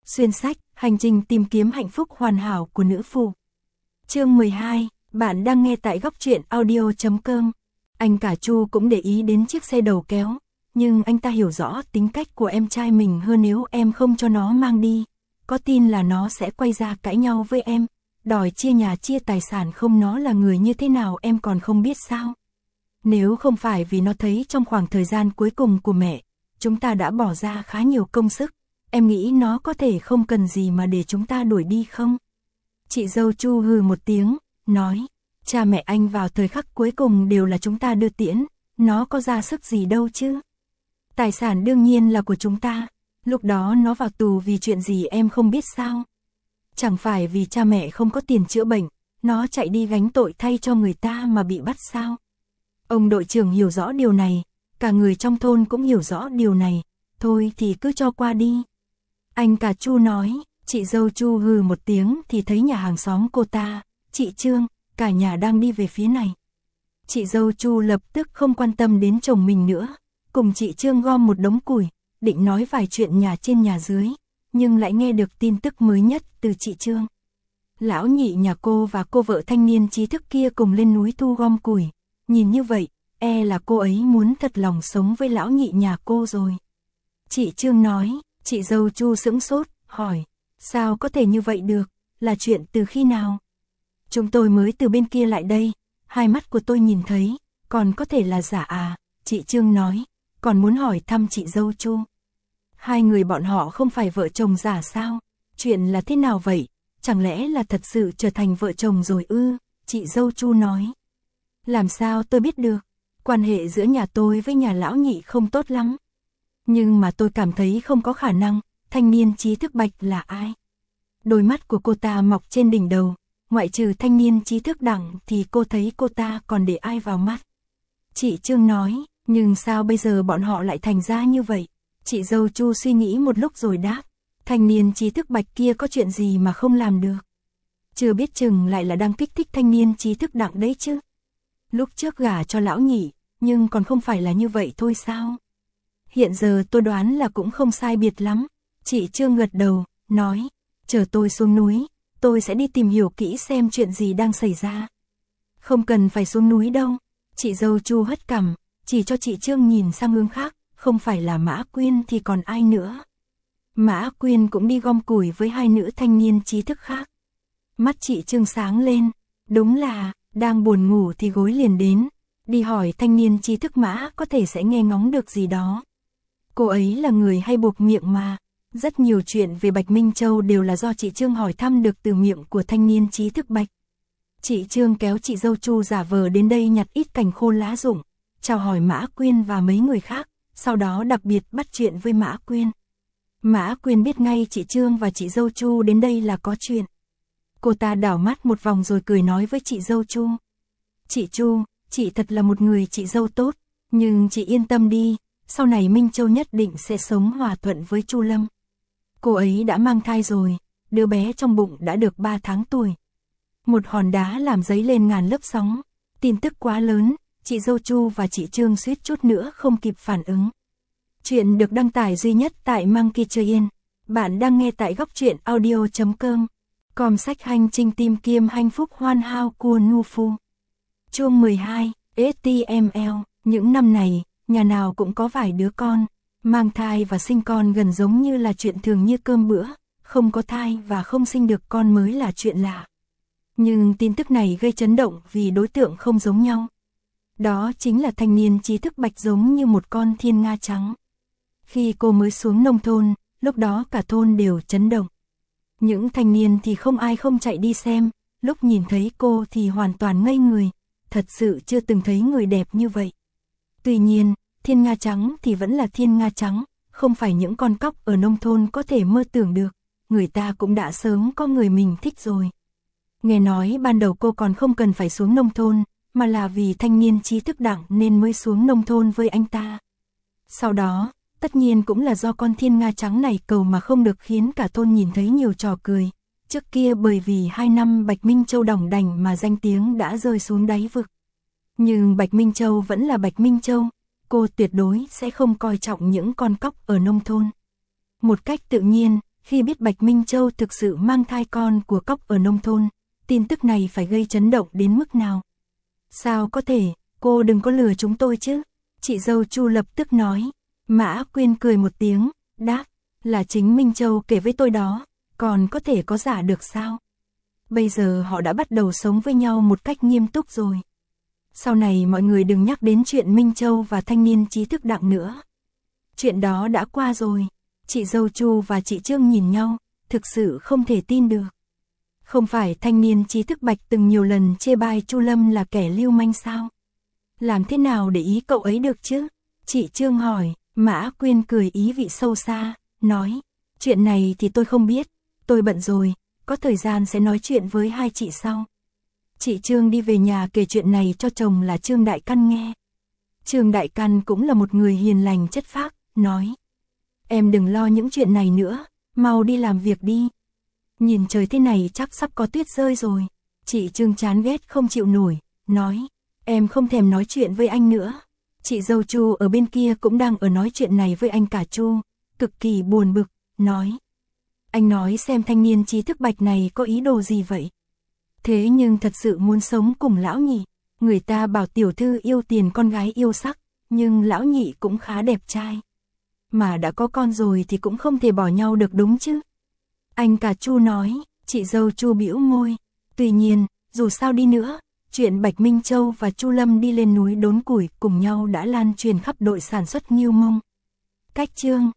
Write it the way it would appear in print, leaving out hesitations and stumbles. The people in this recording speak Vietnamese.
Xuyên sách, hành trình tìm kiếm hạnh phúc hoàn hảo của nữ phụ. Chương 12, bạn đang nghe tại góc truyện audio.com. Anh cả Chu cũng để ý đến chiếc xe đầu kéo, nhưng anh ta hiểu rõ tính cách của em trai mình hơn, nếu em không cho nó mang đi, có tin là nó sẽ quay ra cãi nhau với em, đòi chia nhà chia tài sản. Không, nó là người như thế nào em còn không biết sao? Nếu không phải vì nó thấy trong khoảng thời gian cuối cùng của mẹ, chúng ta đã bỏ ra khá nhiều công sức, em nghĩ nó có thể không cần gì mà để chúng ta đuổi đi không? Chị dâu Chu hừ một tiếng, nói, cha mẹ anh vào thời khắc cuối cùng đều là chúng ta đưa tiễn, nó có ra sức gì đâu chứ. Tài sản đương nhiên là của chúng ta, lúc đó nó vào tù vì chuyện gì em không biết sao? Chẳng phải vì cha mẹ không có tiền chữa bệnh, nó chạy đi gánh tội thay cho người ta mà bị bắt sao? Ông đội trưởng hiểu rõ điều này, cả người trong thôn cũng hiểu rõ điều này, thôi thì cứ cho qua đi. Anh cả Chu nói. Chị dâu Chu hừ một tiếng thì thấy nhà hàng xóm cô ta, chị Trương, cả nhà đang đi về phía này. Chị dâu Chu lập tức không quan tâm đến chồng mình nữa, cùng chị Trương gom một đống củi, định nói vài chuyện nhà trên nhà dưới, nhưng lại nghe được tin tức mới nhất từ chị Trương. Lão nhị nhà cô và cô vợ thanh niên trí thức kia cùng lên núi thu gom củi, nhìn như vậy, e là cô ấy muốn thật lòng sống với lão nhị nhà cô rồi. Chị Trương nói. Chị dâu Chu sững sốt, hỏi, sao có thể như vậy được, là chuyện từ khi nào? Chúng tôi mới từ bên kia lại đây, hai mắt của tôi nhìn thấy, còn có thể là giả à? Chị Trương nói, còn muốn hỏi thăm chị dâu Chu. Hai người bọn họ không phải vợ chồng giả sao? Chuyện là thế nào vậy? Chẳng lẽ là thật sự trở thành vợ chồng rồi ư? Chị dâu Chu nói. Làm sao tôi biết được? Quan hệ giữa nhà tôi với nhà lão nhị không tốt lắm. Nhưng mà tôi cảm thấy không có khả năng. Thanh niên trí thức Bạch là ai? Đôi mắt của cô ta mọc trên đỉnh đầu, ngoại trừ thanh niên trí thức Đặng thì cô thấy cô ta còn để ai vào mắt? Chị Trương nói, nhưng sao bây giờ bọn họ lại thành ra như vậy? Chị dâu Chu suy nghĩ một lúc rồi đáp, thanh niên trí thức Bạch kia có chuyện gì mà không làm được? Chưa biết chừng lại là đang kích thích thanh niên trí thức Đặng đấy chứ. Lúc trước gả cho lão nhị, nhưng còn không phải là như vậy thôi sao? Hiện giờ tôi đoán là cũng không sai biệt lắm. Chị Trương gật đầu, nói, chờ tôi xuống núi, tôi sẽ đi tìm hiểu kỹ xem chuyện gì đang xảy ra. Không cần phải xuống núi đâu. Chị dâu Chu hất cằm, chỉ cho chị Trương nhìn sang hướng khác, không phải là Mã Quyên thì còn ai nữa. Mã Quyên cũng đi gom củi với hai nữ thanh niên trí thức khác. Mắt chị Trương sáng lên, đúng là, đang buồn ngủ thì gối liền đến, đi hỏi thanh niên trí thức Mã có thể sẽ nghe ngóng được gì đó. Cô ấy là người hay buộc miệng mà. Rất nhiều chuyện về Bạch Minh Châu đều là do chị Trương hỏi thăm được từ miệng của thanh niên trí thức Bạch. Chị Trương kéo chị dâu Chu giả vờ đến đây nhặt ít cành khô lá rụng, chào hỏi Mã Quyên và mấy người khác, sau đó đặc biệt bắt chuyện với Mã Quyên. Mã Quyên biết ngay chị Trương và chị dâu Chu đến đây là có chuyện. Cô ta đảo mắt một vòng rồi cười nói với chị dâu Chu. Chị Chu, chị thật là một người chị dâu tốt, nhưng chị yên tâm đi, sau này Minh Châu nhất định sẽ sống hòa thuận với Chu Lâm. Cô ấy đã mang thai rồi, đứa bé trong bụng đã được 3 tháng tuổi. Một hòn đá làm dấy lên ngàn lớp sóng, tin tức quá lớn, chị dâu Chu và chị Trương suýt chút nữa không kịp phản ứng. Chuyện được đăng tải duy nhất tại Monkey Train. Bạn đang nghe tại góc truyện audio.com. Com sách hành trình tìm kiếm hạnh phúc hoàn hảo của Nu Phu. Chương 12, HTML. Những năm này, nhà nào cũng có vài đứa con. Mang thai và sinh con gần giống như là chuyện thường như cơm bữa, không có thai và không sinh được con mới là chuyện lạ. Nhưng tin tức này gây chấn động vì đối tượng không giống nhau. Đó chính là thanh niên trí thức Bạch giống như một con thiên nga trắng. Khi cô mới xuống nông thôn, lúc đó cả thôn đều chấn động. Những thanh niên thì không ai không chạy đi xem, lúc nhìn thấy cô thì hoàn toàn ngây người, thật sự chưa từng thấy người đẹp như vậy. Tuy nhiên, thiên nga trắng thì vẫn là thiên nga trắng, không phải những con cóc ở nông thôn có thể mơ tưởng được, người ta cũng đã sớm có người mình thích rồi. Nghe nói ban đầu cô còn không cần phải xuống nông thôn, mà là vì thanh niên trí thức Đặng nên mới xuống nông thôn với anh ta. Sau đó, tất nhiên cũng là do con thiên nga trắng này cầu mà không được khiến cả thôn nhìn thấy nhiều trò cười. Trước kia bởi vì 2 năm Bạch Minh Châu đỏng đành mà danh tiếng đã rơi xuống đáy vực. Nhưng Bạch Minh Châu vẫn là Bạch Minh Châu, cô tuyệt đối sẽ không coi trọng những con cóc ở nông thôn. Một cách tự nhiên, Khi biết Bạch Minh Châu thực sự mang thai con của cóc ở nông thôn, tin tức này phải gây chấn động đến mức nào? Sao có thể, cô đừng có lừa chúng tôi chứ. Chị dâu Chu lập tức nói. Mã Quyên cười một tiếng, đáp, là chính Minh Châu kể với tôi đó, còn có thể có giả được sao? Bây giờ họ đã bắt đầu sống với nhau một cách nghiêm túc rồi. Sau này mọi người đừng nhắc đến chuyện Minh Châu và thanh niên trí thức Đặng nữa. Chuyện đó đã qua rồi. Chị dâu Chu và chị Trương nhìn nhau, thực sự không thể tin được. Không phải thanh niên trí thức Bạch từng nhiều lần chê bai Chu Lâm là kẻ lưu manh sao? Làm thế nào để ý cậu ấy được chứ? Chị Trương hỏi. Mã Quyên cười ý vị sâu xa, nói, chuyện này thì tôi không biết, tôi bận rồi, có thời gian sẽ nói chuyện với hai chị sau. Chị Trương đi về nhà kể chuyện này cho chồng là Trương Đại Căn nghe. Trương Đại Căn cũng là một người hiền lành chất phác, nói, em đừng lo những chuyện này nữa, mau đi làm việc đi. Nhìn trời thế này chắc sắp có tuyết rơi rồi. Chị Trương chán ghét không chịu nổi, nói, em không thèm nói chuyện với anh nữa. Chị dâu Chu ở bên kia cũng đang ở nói chuyện này với anh cả Chu, cực kỳ buồn bực, nói, anh nói xem thanh niên trí thức Bạch này có ý đồ gì vậy? Thế nhưng thật sự muốn sống cùng lão nhị, người ta bảo tiểu thư yêu tiền con gái yêu sắc, nhưng lão nhị cũng khá đẹp trai. Mà đã có con rồi thì cũng không thể bỏ nhau được đúng chứ? Anh cả Chu nói. Chị dâu Chu bĩu môi. Tuy nhiên, dù sao đi nữa, chuyện Bạch Minh Châu và Chu Lâm đi lên núi đốn củi cùng nhau đã lan truyền khắp đội sản xuất Ngưu Mông. Cách chương